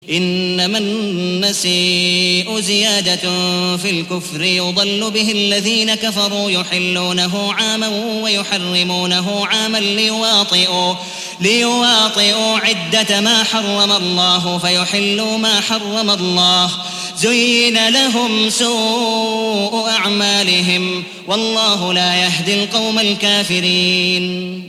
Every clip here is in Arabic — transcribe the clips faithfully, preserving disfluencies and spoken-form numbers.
إنما النسيء زيادة في الكفر يضل به الذين كفروا يحلونه عاما ويحرمونه عاما ليواطئوا, ليواطئوا عدة ما حرم الله فيحلوا ما حرم الله. زين لهم سوء أعمالهم والله لا يهدي القوم الكافرين.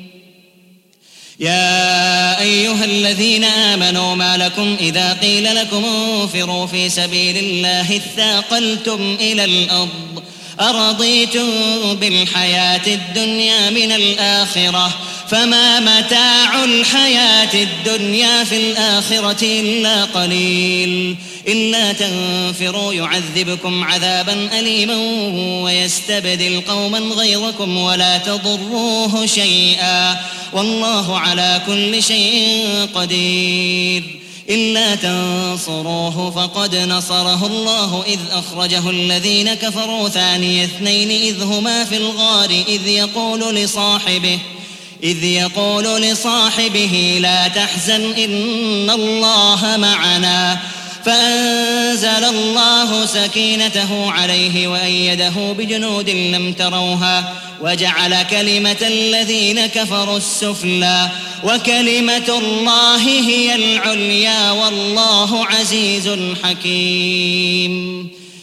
يا أيها الذين آمنوا ما لكم إذا قيل لكم انفروا في سبيل الله اثاقلتم إلى الأرض أرضيتم بالحياة الدنيا من الآخرة فما متاع الحياة الدنيا في الآخرة إلا قليل. إلا تنفروا يعذبكم عذابا أليما ويستبدل قوما غيركم ولا تضروه شيئا والله على كل شيء قدير. إلا تنصروه فقد نصره الله إذ أخرجه الذين كفروا ثاني اثنين إذ هما في الغار إذ يقول لصاحبه إذ يقول لصاحبه لا تحزن إن الله معنا فأنزل الله سكينته عليه وأيده بجنود لم تروها وجعل كلمة الذين كفروا السفلى وكلمة الله هي العليا والله عزيز حكيم.